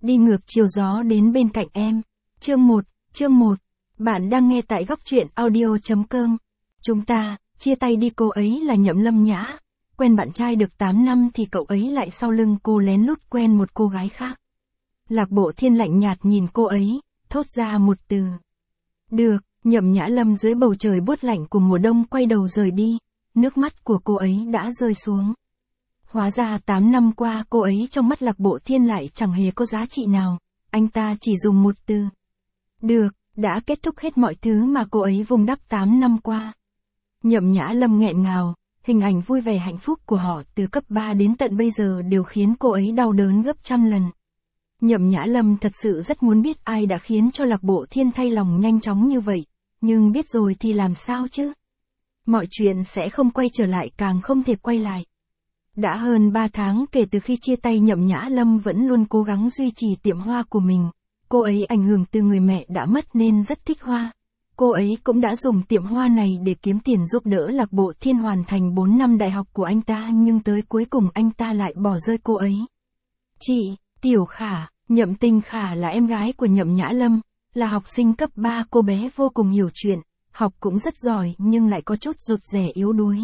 Đi ngược chiều gió đến bên cạnh em. Chương 1. Bạn đang nghe tại góc truyện audio.com. Chúng ta, chia tay đi. Cô ấy là Nhậm Lâm Nhã. Quen bạn trai được 8 năm thì cậu ấy lại sau lưng cô lén lút quen một cô gái khác. Lạc Bộ Thiên lạnh nhạt nhìn cô ấy, thốt ra một từ. Được, Nhậm Nhã Lâm dưới bầu trời buốt lạnh của mùa đông quay đầu rời đi, nước mắt của cô ấy đã rơi xuống. Hóa ra 8 năm qua cô ấy trong mắt Lạc Bộ Thiên lại chẳng hề có giá trị nào, anh ta chỉ dùng một từ. Được, đã kết thúc hết mọi thứ mà cô ấy vun đắp 8 năm qua. Nhậm Nhã Lâm nghẹn ngào, hình ảnh vui vẻ hạnh phúc của họ từ cấp 3 đến tận bây giờ đều khiến cô ấy đau đớn gấp trăm lần. Nhậm Nhã Lâm thật sự rất muốn biết ai đã khiến cho Lạc Bộ Thiên thay lòng nhanh chóng như vậy, nhưng biết rồi thì làm sao chứ? Mọi chuyện sẽ không quay trở lại, càng không thể quay lại. Đã hơn 3 tháng kể từ khi chia tay, Nhậm Nhã Lâm vẫn luôn cố gắng duy trì tiệm hoa của mình. Cô ấy ảnh hưởng từ người mẹ đã mất nên rất thích hoa. Cô ấy cũng đã dùng tiệm hoa này để kiếm tiền giúp đỡ Lạc Bộ Thiên hoàn thành 4 năm đại học của anh ta, nhưng tới cuối cùng anh ta lại bỏ rơi cô ấy. Chị, Tiểu Khả, Nhậm Tinh Khả là em gái của Nhậm Nhã Lâm, là học sinh cấp 3, cô bé vô cùng hiểu chuyện, học cũng rất giỏi nhưng lại có chút rụt rè yếu đuối.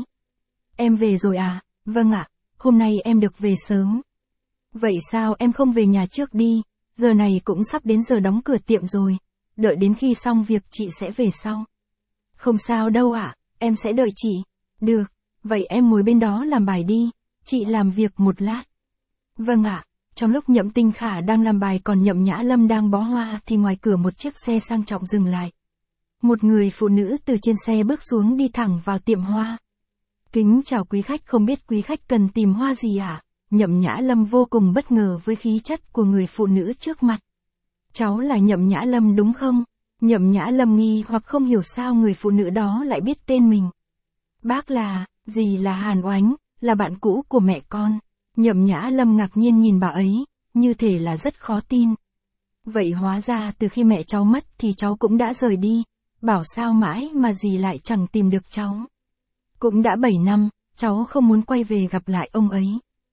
Em về rồi à? Vâng ạ, hôm nay em được về sớm. Vậy sao em không về nhà trước đi, giờ này cũng sắp đến giờ đóng cửa tiệm rồi, đợi đến khi xong việc chị sẽ về sau. Không sao đâu ạ, em sẽ đợi chị. Được, vậy em ngồi bên đó làm bài đi, chị làm việc một lát. Vâng ạ. Trong lúc Nhậm Tinh Khả đang làm bài còn Nhậm Nhã Lâm đang bó hoa thì ngoài cửa một chiếc xe sang trọng dừng lại. Một người phụ nữ từ trên xe bước xuống đi thẳng vào tiệm hoa. Kính chào quý khách, không biết quý khách cần tìm hoa gì ạ? Nhậm Nhã Lâm vô cùng bất ngờ với khí chất của người phụ nữ trước mặt. Cháu là Nhậm Nhã Lâm đúng không? Nhậm Nhã Lâm nghi hoặc không hiểu sao người phụ nữ đó lại biết tên mình. Bác là, dì là Hàn Oánh, là bạn cũ của mẹ con. Nhậm Nhã Lâm ngạc nhiên nhìn bà ấy, như thể là rất khó tin. Vậy hóa ra từ khi mẹ cháu mất thì cháu cũng đã rời đi, bảo sao mãi mà dì lại chẳng tìm được cháu. Cũng đã 7 năm, cháu không muốn quay về gặp lại ông ấy.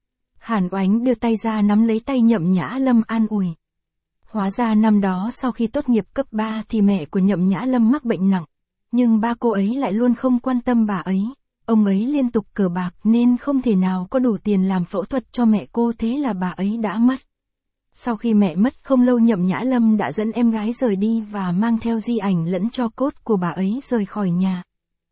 Hàn Oánh đưa tay ra nắm lấy tay Nhậm Nhã Lâm an ủi. Hóa ra năm đó sau khi tốt nghiệp cấp 3 thì mẹ của Nhậm Nhã Lâm mắc bệnh nặng, nhưng ba cô ấy lại luôn không quan tâm bà ấy. Ông ấy liên tục cờ bạc nên không thể nào có đủ tiền làm phẫu thuật cho mẹ cô, thế là bà ấy đã mất. Sau khi mẹ mất không lâu, Nhậm Nhã Lâm đã dẫn em gái rời đi và mang theo di ảnh lẫn tro cốt của bà ấy rời khỏi nhà.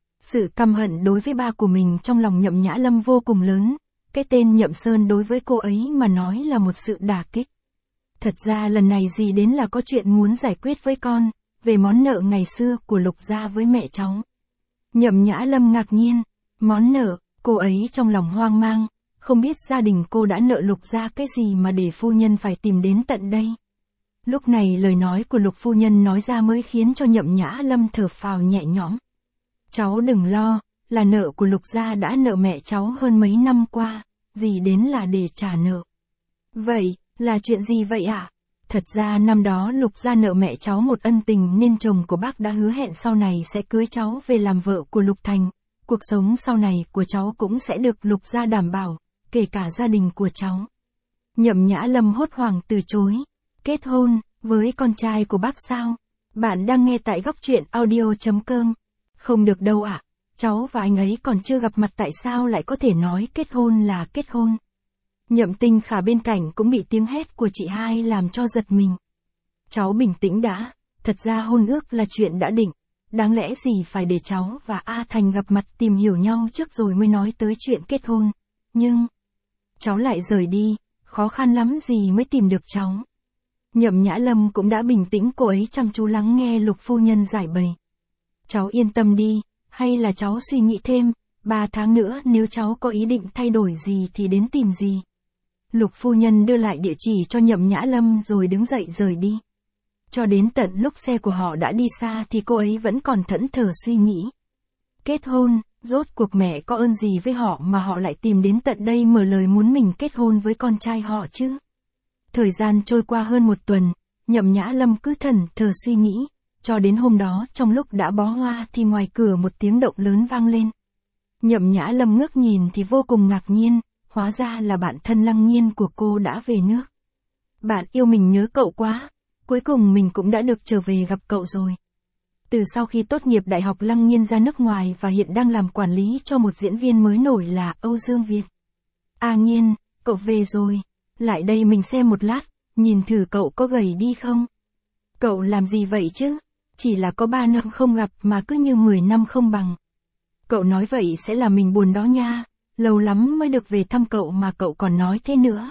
Sự căm hận đối với ba của mình trong lòng Nhậm Nhã Lâm vô cùng lớn, cái tên Nhậm Sơn đối với cô ấy mà nói là một sự đả kích. Thật ra lần này dì đến là có chuyện muốn giải quyết với con, về món nợ ngày xưa của Lục gia với mẹ cháu. Nhậm Nhã Lâm ngạc nhiên. Món nợ, cô ấy trong lòng hoang mang, không biết gia đình cô đã nợ Lục gia cái gì mà để phu nhân phải tìm đến tận đây. Lúc này lời nói của Lục phu nhân nói ra mới khiến cho Nhậm Nhã Lâm thở phào nhẹ nhõm. Cháu đừng lo, là nợ của Lục gia đã nợ mẹ cháu hơn mấy năm qua, dì đến là để trả nợ. Vậy, là chuyện gì vậy ạ? Thật ra năm đó Lục gia nợ mẹ cháu một ân tình nên chồng của bác đã hứa hẹn sau này sẽ cưới cháu về làm vợ của Lục Thành. Cuộc sống sau này của cháu cũng sẽ được Lục gia đảm bảo, kể cả gia đình của cháu. Nhậm Nhã Lâm hốt hoảng từ chối. Kết hôn, với con trai của bác sao? Bạn đang nghe tại góc truyện audio.com. Không được đâu ạ, cháu và anh ấy còn chưa gặp mặt, tại sao lại có thể nói kết hôn là kết hôn? Nhậm Tinh Khả bên cạnh cũng bị tiếng hét của chị hai làm cho giật mình. Cháu bình tĩnh đã, thật ra hôn ước là chuyện đã định. Đáng lẽ gì phải để cháu và A Thành gặp mặt tìm hiểu nhau trước rồi mới nói tới chuyện kết hôn. Nhưng, cháu lại rời đi, khó khăn lắm gì mới tìm được cháu. Nhậm Nhã Lâm cũng đã bình tĩnh, cô ấy chăm chú lắng nghe Lục phu nhân giải bày. Cháu yên tâm đi, hay là cháu suy nghĩ thêm, 3 tháng nữa nếu cháu có ý định thay đổi gì thì đến tìm gì. Lục phu nhân đưa lại địa chỉ cho Nhậm Nhã Lâm rồi đứng dậy rời đi. Cho đến tận lúc xe của họ đã đi xa thì cô ấy vẫn còn thẫn thờ suy nghĩ. Kết hôn, rốt cuộc mẹ có ơn gì với họ mà họ lại tìm đến tận đây mở lời muốn mình kết hôn với con trai họ chứ? Thời gian trôi qua hơn 1 tuần, Nhậm Nhã Lâm cứ thẫn thờ suy nghĩ, cho đến hôm đó trong lúc đã bó hoa thì ngoài cửa một tiếng động lớn vang lên. Nhậm Nhã Lâm ngước nhìn thì vô cùng ngạc nhiên, hóa ra là bạn thân Lăng Nhiên của cô đã về nước. Bạn yêu mình nhớ cậu quá. Cuối cùng mình cũng đã được trở về gặp cậu rồi. Từ sau khi tốt nghiệp đại học Lăng Nhiên ra nước ngoài và hiện đang làm quản lý cho một diễn viên mới nổi là Âu Dương Việt. À Nhiên, cậu về rồi. Lại đây mình xem một lát, nhìn thử cậu có gầy đi không? Cậu làm gì vậy chứ? Chỉ là có 3 năm không gặp mà cứ như 10 năm không bằng. Cậu nói vậy sẽ làm mình buồn đó nha. Lâu lắm mới được về thăm cậu mà cậu còn nói thế nữa.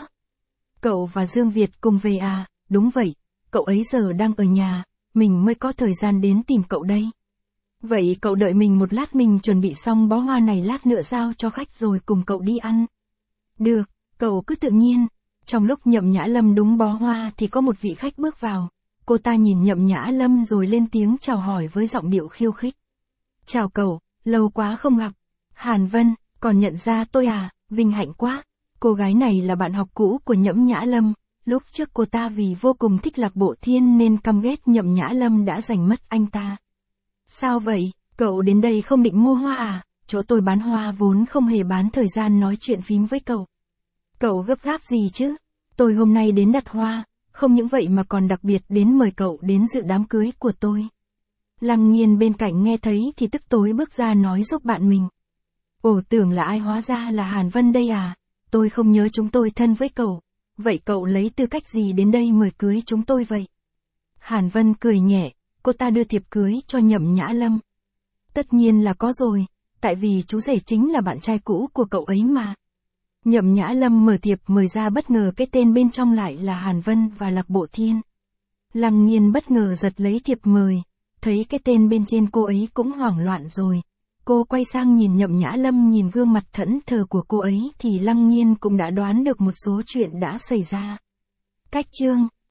Cậu và Dương Việt cùng về à? Đúng vậy, cậu ấy giờ đang ở nhà, mình mới có thời gian đến tìm cậu đây. Vậy cậu đợi mình một lát, mình chuẩn bị xong bó hoa này lát nữa giao cho khách rồi cùng cậu đi ăn. Được, cậu cứ tự nhiên. Trong lúc Nhậm Nhã Lâm đúng bó hoa thì có một vị khách bước vào. Cô ta nhìn Nhậm Nhã Lâm rồi lên tiếng chào hỏi với giọng điệu khiêu khích. Chào cậu, lâu quá không gặp. Hàn Vân, còn nhận ra tôi à? Vinh hạnh quá. Cô gái này là bạn học cũ của Nhậm Nhã Lâm. Lúc trước cô ta vì vô cùng thích Lạc Bộ Thiên nên căm ghét Nhậm Nhã Lâm đã giành mất anh ta. Sao vậy, cậu đến đây không định mua hoa à? Chỗ tôi bán hoa vốn không hề bán thời gian nói chuyện phím với cậu. Cậu gấp gáp gì chứ? Tôi hôm nay đến đặt hoa, không những vậy mà còn đặc biệt đến mời cậu đến dự đám cưới của tôi. Lăng Nhiên bên cạnh nghe thấy thì tức tối bước ra nói giúp bạn mình. Ồ, tưởng là ai, hóa ra là Hàn Vân đây à? Tôi không nhớ chúng tôi thân với cậu. Vậy cậu lấy tư cách gì đến đây mời cưới chúng tôi vậy? Hàn Vân cười nhẹ, cô ta đưa thiệp cưới cho Nhậm Nhã Lâm. Tất nhiên là có rồi, tại vì chú rể chính là bạn trai cũ của cậu ấy mà. Nhậm Nhã Lâm mở thiệp mời ra, bất ngờ cái tên bên trong lại là Hàn Vân và Lạc Bộ Thiên. Lăng Nhiên bất ngờ giật lấy thiệp mời, thấy cái tên bên trên cô ấy cũng hoảng loạn rồi. Cô quay sang nhìn Nhậm Nhã Lâm, nhìn gương mặt thẫn thờ của cô ấy thì Lăng Nhiên cũng đã đoán được một số chuyện đã xảy ra. Cách chương